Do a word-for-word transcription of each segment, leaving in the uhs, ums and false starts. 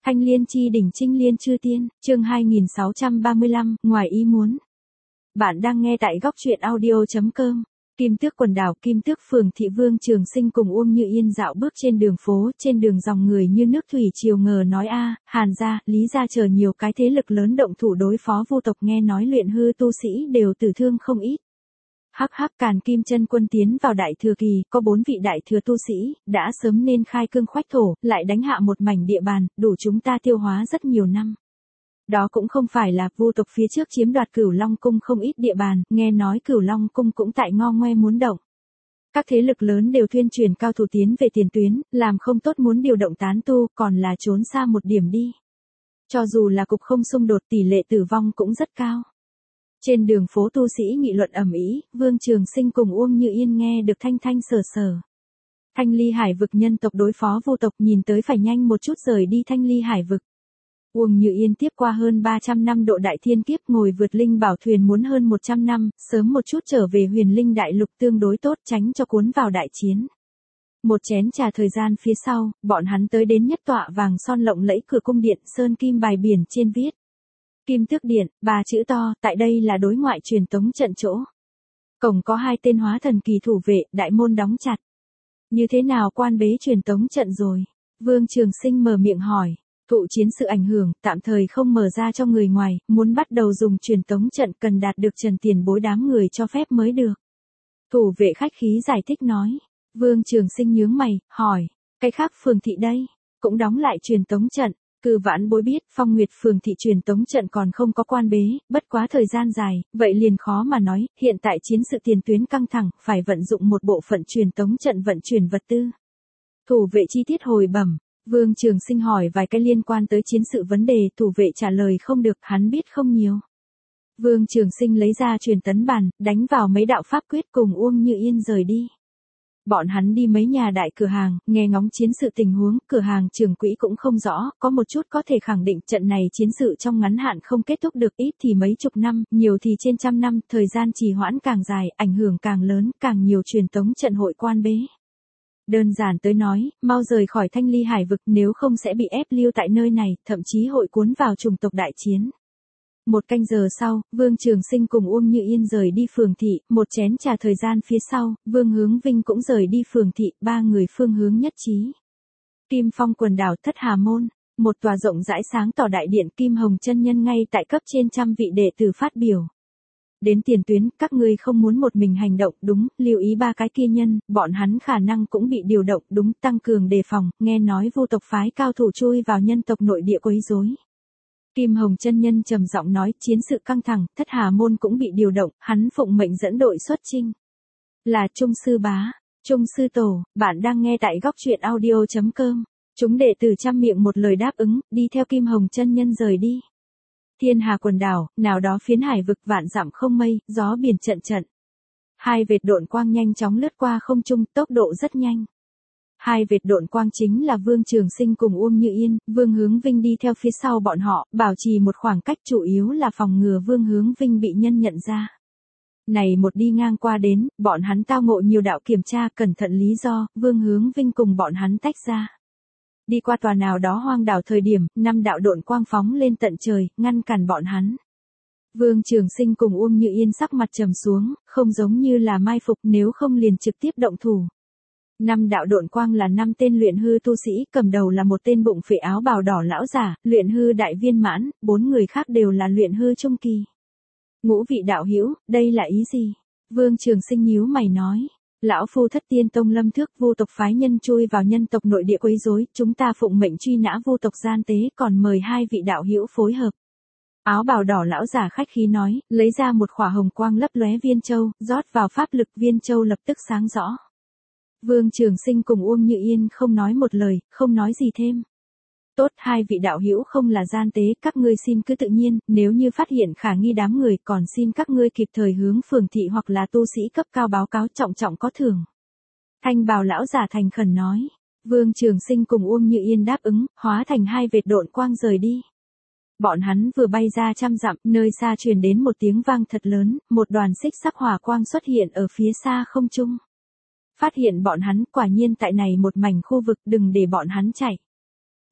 Thanh Liên chi đỉnh Trinh Liên chư tiên, chương hai nghìn sáu trăm ba mươi lăm, ngoài ý muốn. Bạn đang nghe tại góc truyện audio chấm com. Kim Tước quần đảo Kim Tước phường thị Vương Trường Sinh cùng Uông Như Yên dạo bước trên đường phố, trên đường dòng người như nước thủy triều ngờ nói a, Hàn gia, Lý gia chờ nhiều cái thế lực lớn động thủ đối phó Vu tộc, nghe nói luyện hư tu sĩ đều tử thương không ít. Hắc hắc, Càn Kim chân quân tiến vào đại thừa kỳ, có bốn vị đại thừa tu sĩ, đã sớm nên khai cương khoách thổ, lại đánh hạ một mảnh địa bàn, đủ chúng ta tiêu hóa rất nhiều năm. Đó cũng không phải là Vu tộc phía trước chiếm đoạt Cửu Long cung không ít địa bàn, nghe nói Cửu Long cung cũng tại ngo ngoe muốn động. Các thế lực lớn đều tuyên truyền cao thủ tiến về tiền tuyến, làm không tốt muốn điều động tán tu, còn là trốn xa một điểm đi. Cho dù là cục không xung đột, tỷ lệ tử vong cũng rất cao. Trên đường phố tu sĩ nghị luận ầm ĩ, Vương Trường Sinh cùng Uông Như Yên nghe được thanh thanh sở sở. Thanh Ly Hải vực nhân tộc đối phó Vu tộc, nhìn tới phải nhanh một chút rời đi Thanh Ly Hải vực. Uông Như Yên tiếp qua hơn ba trăm năm độ đại thiên kiếp, ngồi vượt linh bảo thuyền muốn hơn một trăm năm, sớm một chút trở về huyền linh đại lục tương đối tốt, tránh cho cuốn vào đại chiến. Một chén trà thời gian phía sau, bọn hắn tới đến nhất tọa vàng son lộng lẫy cửa cung điện, sơn kim bài biển trên viết Kim Tước Điện, ba chữ to, tại đây là đối ngoại truyền tống trận chỗ. Cổng có hai tên hóa thần kỳ thủ vệ, đại môn đóng chặt. Như thế nào quan bế truyền tống trận rồi? Vương Trường Sinh mở miệng hỏi. Thụ chiến sự ảnh hưởng, tạm thời không mở ra cho người ngoài, muốn bắt đầu dùng truyền tống trận cần đạt được Trần Tiền Bối đám người cho phép mới được. Thủ vệ khách khí giải thích nói. Vương Trường Sinh nhướng mày, hỏi, cái khác phường thị đây, cũng đóng lại truyền tống trận. Cư Vãn Bối biết, Phong Nguyệt phường thị truyền tống trận còn không có quan bế, bất quá thời gian dài, vậy liền khó mà nói, hiện tại chiến sự tiền tuyến căng thẳng, phải vận dụng một bộ phận truyền tống trận vận chuyển vật tư. Thủ vệ chi tiết hồi bẩm, Vương Trường Sinh hỏi vài cái liên quan tới chiến sự vấn đề, thủ vệ trả lời không được, hắn biết không nhiều. Vương Trường Sinh lấy ra truyền tấn bàn, đánh vào mấy đạo pháp quyết cùng Uông Như Yên rời đi. Bọn hắn đi mấy nhà đại cửa hàng, nghe ngóng chiến sự tình huống, cửa hàng trưởng quỹ cũng không rõ, có một chút có thể khẳng định trận này chiến sự trong ngắn hạn không kết thúc được, ít thì mấy chục năm, nhiều thì trên trăm năm, thời gian trì hoãn càng dài, ảnh hưởng càng lớn, càng nhiều truyền tống trận hội quan bế. Đơn giản tới nói, mau rời khỏi Thanh Ly Hải vực, nếu không sẽ bị ép lưu tại nơi này, thậm chí hội cuốn vào chủng tộc đại chiến. Một canh giờ sau, Vương Trường Sinh cùng Uông Như Yên rời đi phường thị, một chén trà thời gian phía sau, Vương Hướng Vinh cũng rời đi phường thị, ba người phương hướng nhất trí. Kim Phong quần đảo Thất Hà Môn, một tòa rộng rãi sáng tỏ đại điện, Kim Hồng chân nhân ngay tại cấp trên trăm vị đệ tử phát biểu. Đến tiền tuyến, các ngươi không muốn một mình hành động, đúng, lưu ý ba cái kia nhân, bọn hắn khả năng cũng bị điều động, đúng, tăng cường đề phòng, nghe nói Vu tộc phái cao thủ chui vào nhân tộc nội địa quấy rối. Kim Hồng chân nhân trầm giọng nói, chiến sự căng thẳng, Thất Hà Môn cũng bị điều động, hắn phụng mệnh dẫn đội xuất chinh. Là Trung sư bá, Trung sư tổ, bạn đang nghe tại góc truyện audio chấm com. Chúng đệ tử trăm miệng một lời đáp ứng, đi theo Kim Hồng chân nhân rời đi. Thiên Hà quần đảo, nào đó phiến hải vực vạn dặm không mây, gió biển trận trận. Hai vệt độn quang nhanh chóng lướt qua không trung, tốc độ rất nhanh. Hai vệt độn quang chính là Vương Trường Sinh cùng Uông Như Yên, Vương Hướng Vinh đi theo phía sau bọn họ, bảo trì một khoảng cách, chủ yếu là phòng ngừa Vương Hướng Vinh bị nhân nhận ra. Này một đi ngang qua đến, bọn hắn tao ngộ nhiều đạo kiểm tra, cẩn thận lý do, Vương Hướng Vinh cùng bọn hắn tách ra. Đi qua tòa nào đó hoang đảo thời điểm, năm đạo độn quang phóng lên tận trời, ngăn cản bọn hắn. Vương Trường Sinh cùng Uông Như Yên sắc mặt trầm xuống, không giống như là mai phục, nếu không liền trực tiếp động thủ. Năm đạo độn quang là năm tên luyện hư tu sĩ, cầm đầu là một tên bụng phệ áo bào đỏ lão giả, luyện hư đại viên mãn, bốn người khác đều là luyện hư trung kỳ. Ngũ vị đạo hữu, đây là ý gì? Vương Trường Sinh nhíu mày nói. Lão phu Thất Tiên Tông Lâm Thước, Vu tộc phái nhân chui vào nhân tộc nội địa quấy rối, chúng ta phụng mệnh truy nã Vu tộc gian tế, còn mời hai vị đạo hữu phối hợp. Áo bào đỏ lão giả khách khí nói, lấy ra một khỏa hồng quang lấp lóe viên châu, rót vào pháp lực, viên châu lập tức sáng rõ. Vương Trường Sinh cùng Uông Như Yên không nói một lời, không nói gì thêm. Tốt, hai vị đạo hữu không là gian tế, các ngươi xin cứ tự nhiên, nếu như phát hiện khả nghi đám người, còn xin các ngươi kịp thời hướng phường thị hoặc là tu sĩ cấp cao báo cáo, trọng trọng có thưởng. Thanh bào lão giả thành khẩn nói. Vương Trường Sinh cùng Uông Như Yên đáp ứng, hóa thành hai vệt độn quang rời đi. Bọn hắn vừa bay ra trăm dặm, nơi xa truyền đến một tiếng vang thật lớn, một đoàn xích sắc hỏa quang xuất hiện ở phía xa không trung. Phát hiện bọn hắn, quả nhiên tại này một mảnh khu vực, đừng để bọn hắn chạy.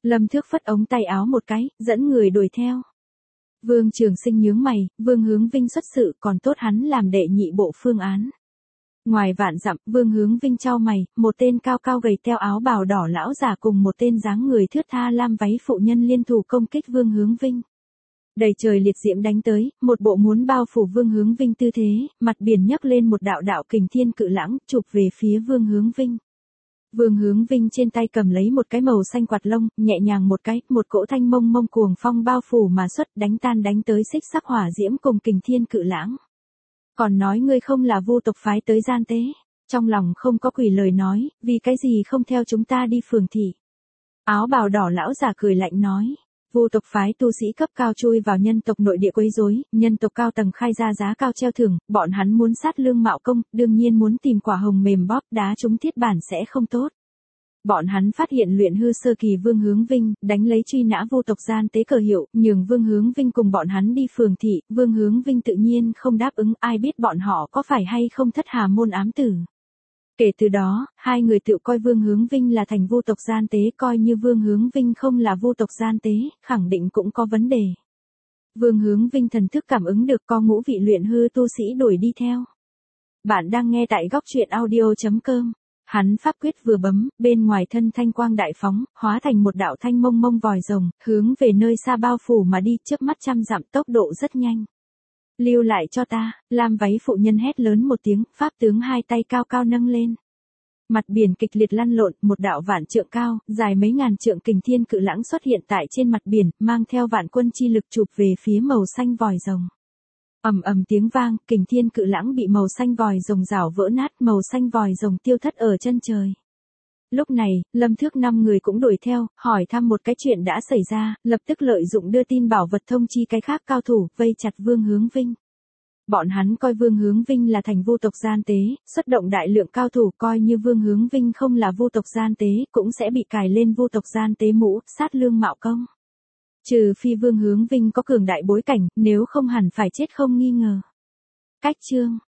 Lâm Thước phất ống tay áo một cái, dẫn người đuổi theo. Vương Trường Sinh nhướng mày, Vương Hướng Vinh xuất sự còn tốt hắn làm đệ nhị bộ phương án. Ngoài vạn dặm, Vương Hướng Vinh chau mày, một tên cao cao gầy teo áo bào đỏ lão già cùng một tên dáng người thướt tha lam váy phụ nhân liên thủ công kích Vương Hướng Vinh. Đầy trời liệt diễm đánh tới, một bộ muốn bao phủ Vương Hướng Vinh tư thế, mặt biển nhấc lên một đạo đạo kình thiên cự lãng, chụp về phía Vương Hướng Vinh. Vương Hướng Vinh trên tay cầm lấy một cái màu xanh quạt lông, nhẹ nhàng một cái, một cỗ thanh mông mông cuồng phong bao phủ mà xuất, đánh tan đánh tới xích sắc hỏa diễm cùng kình thiên cự lãng. Còn nói ngươi không là Vu tộc phái tới gian tế, trong lòng không có quỷ lời nói, vì cái gì không theo chúng ta đi phường thị. Áo bào đỏ lão già cười lạnh nói, Vu tộc phái tu sĩ cấp cao chui vào nhân tộc nội địa quấy rối, nhân tộc cao tầng khai ra giá cao treo thưởng, bọn hắn muốn sát lương mạo công, đương nhiên muốn tìm quả hồng mềm bóp đá trúng thiết bản sẽ không tốt. Bọn hắn phát hiện luyện hư sơ kỳ Vương Hướng Vinh, đánh lấy truy nã Vu tộc gian tế cờ hiệu, nhường Vương Hướng Vinh cùng bọn hắn đi phường thị, Vương Hướng Vinh tự nhiên không đáp ứng, ai biết bọn họ có phải hay không thất hà môn ám tử. Kể từ đó, hai người tự coi Vương Hướng Vinh là thành Vu tộc gian tế, coi như Vương Hướng Vinh không là Vu tộc gian tế, khẳng định cũng có vấn đề. Vương Hướng Vinh thần thức cảm ứng được co ngũ vị luyện hư tu sĩ đuổi đi theo. Bạn đang nghe tại góc truyện audio chấm com. Hắn pháp quyết vừa bấm, bên ngoài thân thanh quang đại phóng, hóa thành một đạo thanh mông mông vòi rồng, hướng về nơi xa bao phủ mà đi, trước mắt trăm dặm, tốc độ rất nhanh. Lưu lại cho ta, lam váy phụ nhân hét lớn một tiếng, pháp tướng hai tay cao cao nâng lên. Mặt biển kịch liệt lăn lộn, một đạo vạn trượng cao, dài mấy ngàn trượng kình thiên cự lãng xuất hiện tại trên mặt biển, mang theo vạn quân chi lực chụp về phía màu xanh vòi rồng. Ầm ầm tiếng vang, kình thiên cự lãng bị màu xanh vòi rồng rảo vỡ nát, màu xanh vòi rồng tiêu thất ở chân trời. Lúc này, Lâm Thước năm người cũng đuổi theo, hỏi thăm một cái chuyện đã xảy ra, lập tức lợi dụng đưa tin bảo vật thông chi cái khác cao thủ, vây chặt Vương Hướng Vinh. Bọn hắn coi Vương Hướng Vinh là thành Vu tộc gian tế, xuất động đại lượng cao thủ, coi như Vương Hướng Vinh không là Vu tộc gian tế, cũng sẽ bị cài lên Vu tộc gian tế mũ, sát lương mạo công. Trừ phi Vương Hướng Vinh có cường đại bối cảnh, nếu không hẳn phải chết không nghi ngờ. Cách chương